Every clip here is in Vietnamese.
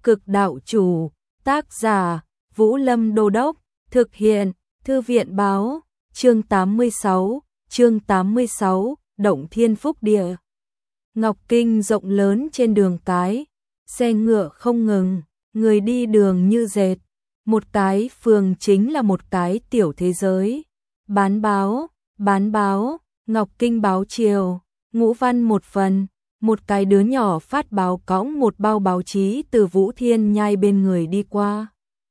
Cực đạo chủ, tác giả, Vũ Lâm Đô Đốc, thực hiện, Thư viện báo, chương 86, Động Thiên Phúc Địa. Ngọc Kinh rộng lớn trên đường cái, xe ngựa không ngừng, người đi đường như dệt. Một cái phường chính là một cái tiểu thế giới. Bán báo, Ngọc Kinh báo chiều, ngũ văn một phần. Một cái đứa nhỏ phát báo cõng một bao báo chí từ Vũ Thiên Nhai bên người đi qua.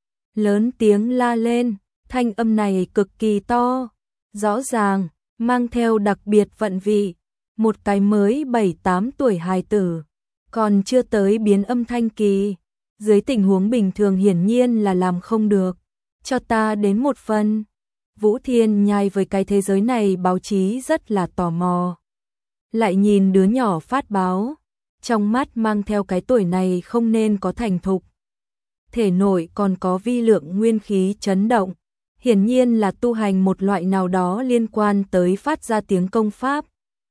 Lớn tiếng la lên, thanh âm này cực kỳ to, rõ ràng, mang theo đặc biệt vận vị. Một cái mới 7-8 tuổi hài tử, còn chưa tới biến âm thanh kỳ. Dưới tình huống bình thường hiển nhiên là làm không được. Cho ta đến một phần. Vũ Thiên Nhai với cái thế giới này báo chí rất là tò mò. Lại nhìn đứa nhỏ phát báo, trong mắt mang theo cái tuổi này không nên có thành thục. Thể nội còn có vi lượng nguyên khí chấn động, hiển nhiên là tu hành một loại nào đó liên quan tới phát ra tiếng công pháp.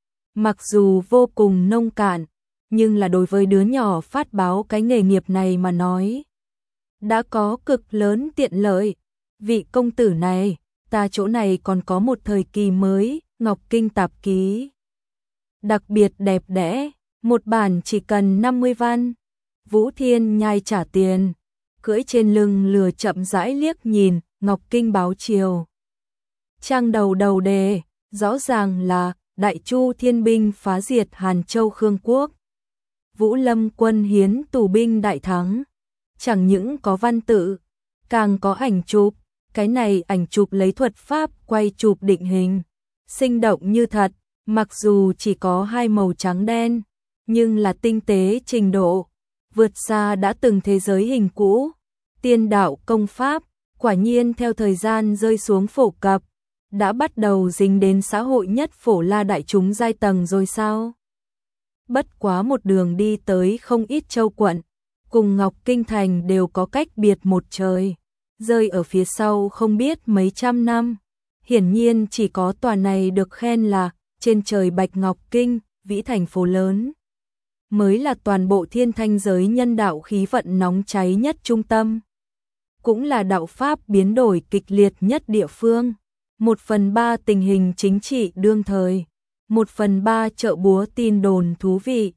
Mặc dù vô cùng nông cạn, nhưng là đối với đứa nhỏ phát báo cái nghề nghiệp này mà nói, đã có cực lớn tiện lợi. Vị công tử này, ta chỗ này còn có một thời kỳ mới, Ngọc Kinh tạp ký. Đặc biệt đẹp đẽ, một bản chỉ cần 50 văn. Vũ Thiên Nhai trả tiền, cưỡi trên lưng lừa chậm rãi liếc nhìn Ngọc Kinh báo chiều. Trang đầu đề, rõ ràng là Đại Chu Thiên binh phá diệt Hàn Châu Khương Quốc. Vũ Lâm quân hiến tù binh đại thắng. Chẳng những có văn tự, càng có ảnh chụp. Cái này ảnh chụp lấy thuật pháp quay chụp định hình, sinh động như thật. Mặc dù chỉ có hai màu trắng đen, nhưng là tinh tế trình độ, vượt xa đã từng thế giới hình cũ. Tiên đạo công pháp, quả nhiên theo thời gian rơi xuống phổ cập, đã bắt đầu dính đến xã hội nhất phổ la đại chúng giai tầng rồi sao? Bất quá một đường đi tới không ít châu quận, cùng Ngọc Kinh thành đều có cách biệt một trời, rơi ở phía sau không biết mấy trăm năm. Hiển nhiên chỉ có tòa này được khen là trên trời Bạch Ngọc Kinh, vĩ thành phố lớn, mới là toàn bộ thiên thanh giới nhân đạo khí vận nóng cháy nhất trung tâm. Cũng là đạo pháp biến đổi kịch liệt nhất địa phương. 1/3 tình hình chính trị đương thời, 1/3 chợ búa tin đồn thú vị,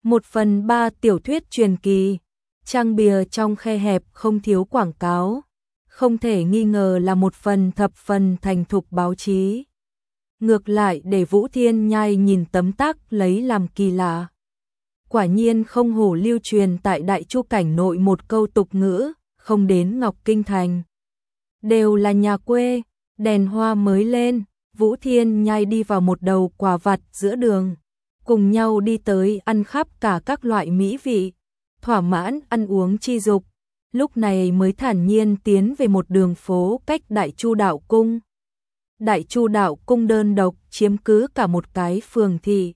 1/3 tiểu thuyết truyền kỳ. Trang bìa trong khe hẹp không thiếu quảng cáo, không thể nghi ngờ là một phần thập phần thành thục báo chí. Ngược lại để Vũ Thiên Nhai nhìn tấm tắc lấy làm kỳ lạ. Quả nhiên không hổ lưu truyền tại Đại Chu cảnh nội một câu tục ngữ, không đến Ngọc Kinh thành đều là nhà quê. Đèn hoa mới lên, Vũ Thiên Nhai đi vào một đầu quả vặt giữa đường, cùng nhau đi tới ăn khắp cả các loại mỹ vị, thỏa mãn ăn uống chi dục. Lúc này mới thản nhiên tiến về một đường phố cách Đại Chu đạo cung. Đại Chu đạo cung đơn độc chiếm cứ cả một cái phường thị.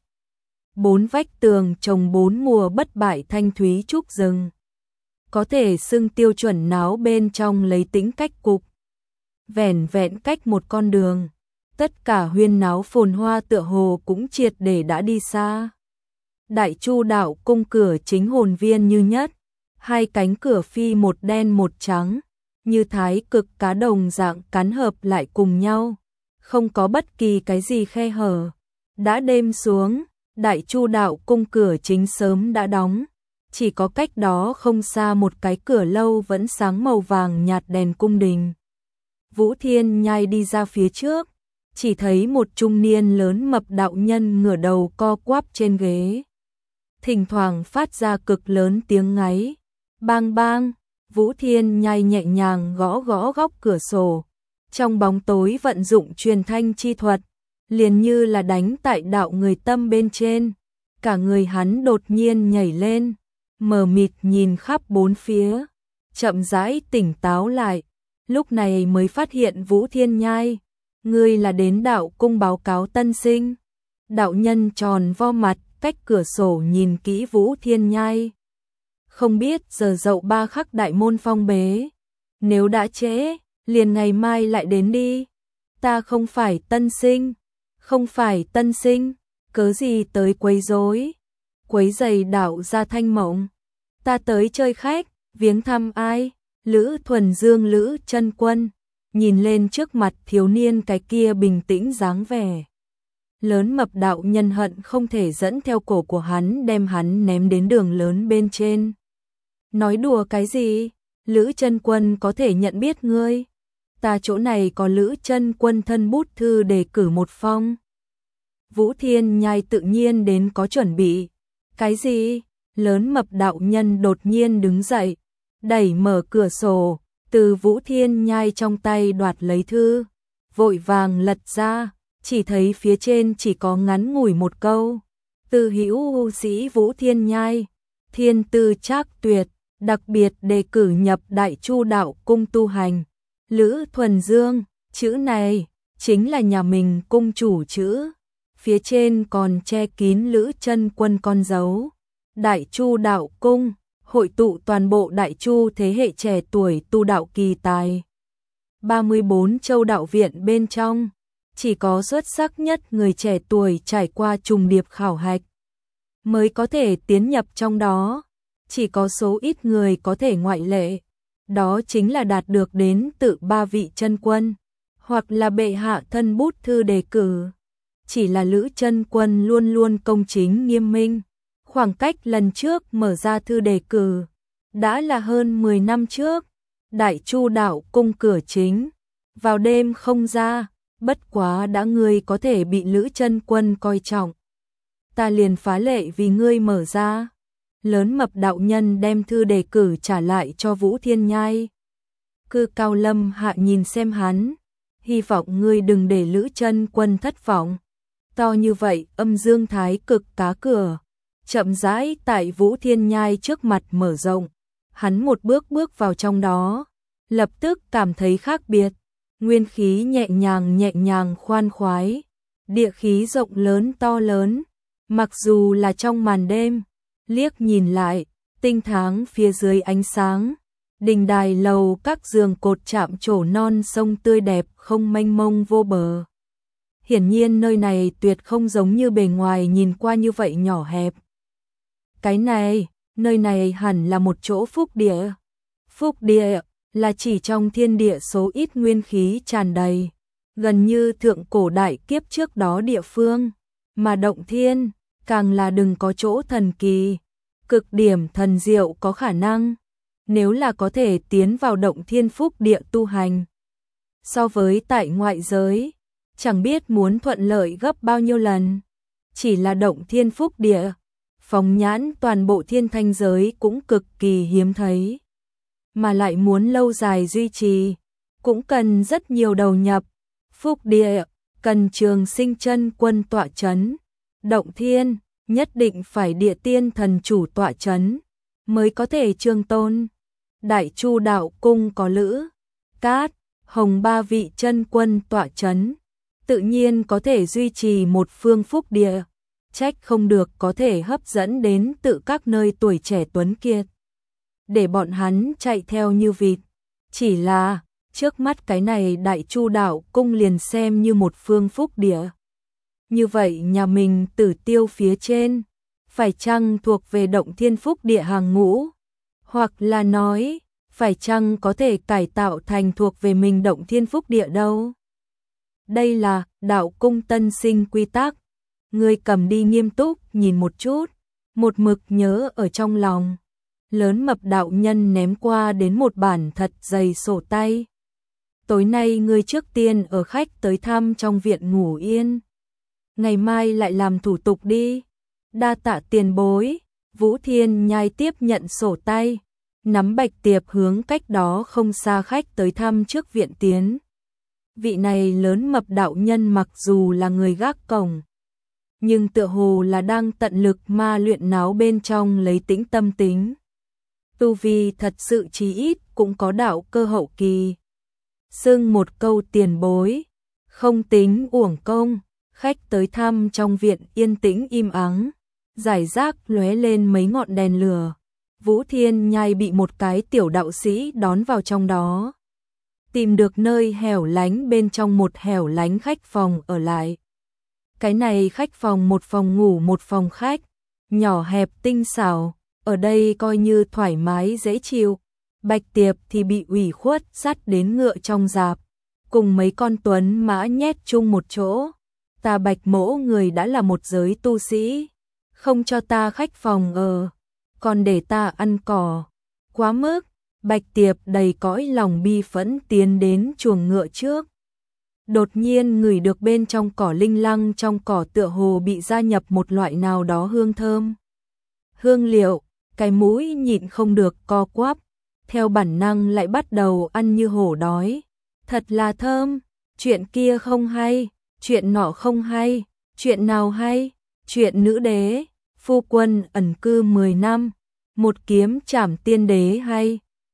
4 vách tường trồng 4 mùa bất bại thanh thúy trúc rừng. Có thể xưng tiêu chuẩn náo bên trong lấy tính cách cục. Vẻn vẹn cách một con đường, tất cả huyên náo phồn hoa tựa hồ cũng triệt để đã đi xa. Đại Chu đạo cung cửa chính hồn viên như nhất, hai cánh cửa phi một đen một trắng, như thái cực cá đồng dạng cắn hợp lại cùng nhau, không có bất kỳ cái gì khe hở. Đã đêm xuống, Đại Chu đạo cung cửa chính sớm đã đóng, chỉ có cách đó không xa một cái cửa lâu vẫn sáng màu vàng nhạt đèn cung đình. Vũ Thiên Nhai đi ra phía trước, chỉ thấy một trung niên lớn mập đạo nhân ngửa đầu co quắp trên ghế, thỉnh thoảng phát ra cực lớn tiếng ngáy. Bang bang, Vũ Thiên Nhai nhẹ nhàng gõ gõ góc cửa sổ, trong bóng tối vận dụng truyền thanh chi thuật, liền như là đánh tại đạo người tâm bên trên. Cả người hắn đột nhiên nhảy lên, mờ mịt nhìn khắp bốn phía, chậm rãi tỉnh táo lại, lúc này mới phát hiện Vũ Thiên Nhai, ngươi là đến đạo cung báo cáo tân sinh. Đạo nhân tròn vo mặt, cách cửa sổ nhìn kỹ Vũ Thiên Nhai. Không biết giờ dậu 3 khắc đại môn phong bế, nếu đã trễ, liền ngày mai lại đến đi. Ta không phải tân sinh, cớ gì tới quấy rối, quấy rầy đạo gia thanh mộng. Ta tới chơi khách, Viếng thăm ai? Lữ Thuần Dương Lữ Chân Quân, nhìn lên trước mặt thiếu niên cái kia bình tĩnh dáng vẻ. Lớn mập đạo nhân hận không thể dẫn theo cổ của hắn đem hắn ném đến đường lớn bên trên. Nói đùa cái gì? Lữ Chân Quân có thể nhận biết ngươi. Ta chỗ này có Lữ Chân Quân thân bút thư đề cử một phong. Vũ Thiên Nhai tự nhiên đến có chuẩn bị. Cái gì? Lớn mập đạo nhân đột nhiên đứng dậy, đẩy mở cửa sổ, từ Vũ Thiên Nhai trong tay đoạt lấy thư, vội vàng lật ra, chỉ thấy phía trên chỉ có ngắn ngủi một câu. Từ hữu sĩ Vũ Thiên Nhai, thiên tư trác tuyệt, đặc biệt đề cử nhập Đại Chu đạo cung tu hành. Lữ Thuần Dương, chữ này chính là nhà mình cung chủ chữ, phía trên còn che kín Lữ Chân Quân con dấu. Đại Chu đạo cung, hội tụ toàn bộ Đại Chu thế hệ trẻ tuổi tu đạo kỳ tài. 34 châu đạo viện bên trong, chỉ có xuất sắc nhất người trẻ tuổi trải qua trùng điệp khảo hạch mới có thể tiến nhập trong đó, chỉ có số ít người có thể ngoại lệ. Đó chính là đạt được đến tự 3 vị chân quân, hoặc là bệ hạ thân bút thư đề cử. Chỉ là Lữ Chân Quân luôn luôn công chính nghiêm minh. Khoảng cách lần trước mở ra thư đề cử, đã là hơn 10 năm trước. Đại Chu đạo cung cửa chính, vào đêm không ra, bất quá đã ngươi có thể bị Lữ Chân Quân coi trọng. Ta liền phá lệ vì ngươi mở ra. Lớn mập đạo nhân đem thư đề cử trả lại cho Vũ Thiên Nhai. Cư Cao Lâm Hạ nhìn xem hắn, hy vọng ngươi đừng để Lữ Chân Quân thất vọng. To như vậy, âm dương thái cực cá cửa, chậm rãi tại Vũ Thiên Nhai trước mặt mở rộng. Hắn một bước bước vào trong đó, lập tức cảm thấy khác biệt. Nguyên khí nhẹ nhàng khoan khoái, địa khí rộng lớn to lớn. Mặc dù là trong màn đêm, liếc nhìn lại, tinh tháng phía dưới ánh sáng, đình đài lầu các giường cột chạm trổ non sông tươi đẹp không mênh mông vô bờ. Hiển nhiên nơi này tuyệt không giống như bề ngoài nhìn qua như vậy nhỏ hẹp. Cái này, nơi này hẳn là một chỗ phúc địa. Phúc địa là chỉ trong thiên địa số ít nguyên khí tràn đầy, gần như thượng cổ đại kiếp trước đó địa phương, mà động thiên càng là đừng có chỗ thần kỳ, cực điểm thần diệu có khả năng, nếu là có thể tiến vào động thiên phúc địa tu hành. So với tại ngoại giới, chẳng biết muốn thuận lợi gấp bao nhiêu lần. Chỉ là động thiên phúc địa, phóng nhãn toàn bộ thiên thanh giới cũng cực kỳ hiếm thấy. Mà lại muốn lâu dài duy trì, cũng cần rất nhiều đầu nhập. Phúc địa, cần Trường Sinh chân quân tọa chấn. Động thiên, nhất định phải địa tiên thần chủ tọa chấn, mới có thể trường tôn. Đại Chu đạo cung có Lữ, Cát, Hồng 3 vị chân quân tọa chấn, tự nhiên có thể duy trì một phương phúc địa. Trách không được có thể hấp dẫn đến tự các nơi tuổi trẻ tuấn kiệt, để bọn hắn chạy theo như vịt. Chỉ là, trước mắt cái này Đại Chu đạo cung liền xem như một phương phúc địa. Như vậy nhà mình Tử Tiêu phía trên, phải chăng thuộc về động thiên phúc địa hàng ngũ? Hoặc là nói, phải chăng có thể cải tạo thành thuộc về mình động thiên phúc địa đâu? Đây là đạo cung tân sinh quy tắc. Ngươi cầm đi nghiêm túc nhìn một chút, một mực nhớ ở trong lòng. Lớn mập đạo nhân ném qua đến một bản thật dày sổ tay. Tối nay ngươi trước tiên ở khách tới thăm trong viện ngủ yên. Ngày mai lại làm thủ tục đi. Đa tạ tiền bối. Vũ Thiên Nhai tiếp nhận sổ tay, nắm bạch tiệp hướng cách đó không xa khách tới thăm trước viện tiến. Vị này lớn mập đạo nhân mặc dù là người gác cổng, nhưng tựa hồ là đang tận lực ma luyện náo bên trong lấy tĩnh tâm tính. Tu vi thật sự chí ít cũng có đạo cơ hậu kỳ. Xưng một câu tiền bối, không tính uổng công. Khách tới thăm trong viện yên tĩnh im ắng, rải rác lóe lên mấy ngọn đèn lửa. Vũ Thiên Nhai bị một cái tiểu đạo sĩ đón vào trong đó, tìm được nơi hẻo lánh bên trong một hẻo lánh khách phòng ở lại. Cái này khách phòng một phòng ngủ một phòng khách, nhỏ hẹp tinh xảo, ở đây coi như thoải mái dễ chịu. Bạch Tiệp thì bị ủy khuất dắt đến ngựa trong rạp, cùng mấy con tuấn mã nhét chung một chỗ. Ta Bạch mỗ người đã là một giới tu sĩ, không cho ta khách phòng ở, còn để ta ăn cỏ. Quá mức. Bạch Tiệp đầy cõi lòng bi phẫn tiến đến chuồng ngựa trước. Đột nhiên ngửi được bên trong cỏ linh lăng, trong cỏ tựa hồ bị gia nhập một loại nào đó hương thơm. Hương liệu, cái mũi nhịn không được co quắp, theo bản năng lại bắt đầu ăn như hổ đói. Thật là thơm, chuyện kia không hay, chuyện nọ không hay, chuyện nào hay, chuyện nữ đế, phu quân ẩn cư 10 năm, một kiếm trảm tiên đế hay.